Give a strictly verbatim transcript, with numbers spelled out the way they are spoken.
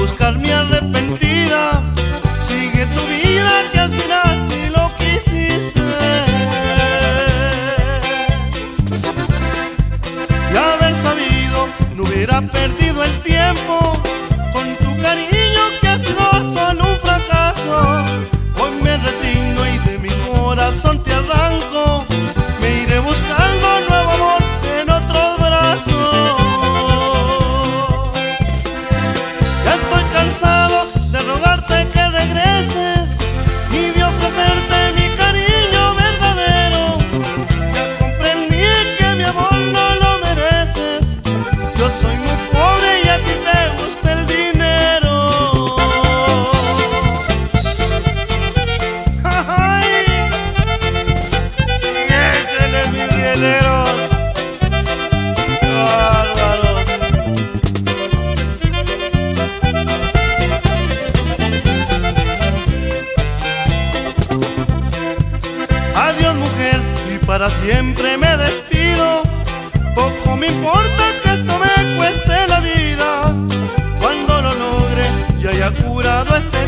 buscar mi arrepentida. Sigue tu vida que al final sí lo quisiste. Y haber sabido no hubiera perdido el tiempo con tu cariño que ha sido solo un fracaso. Hoy me resigno y de mi corazón te arranco. Me iré buscando nuevo amor en otros brazos. Ya estoy cansado de rogarte que regreses y de ofrecerte mi cariño verdadero. Ya comprendí que mi amor no lo mereces. Yo soy muy pobre y a ti te gusta el dinero. ¡Ay! Y échale mis rieleros. ¡Bárbaros! Adiós, mujer, y para siempre me despido. Poco me importa que esto me cueste la vida. Cuando lo logre y haya curado este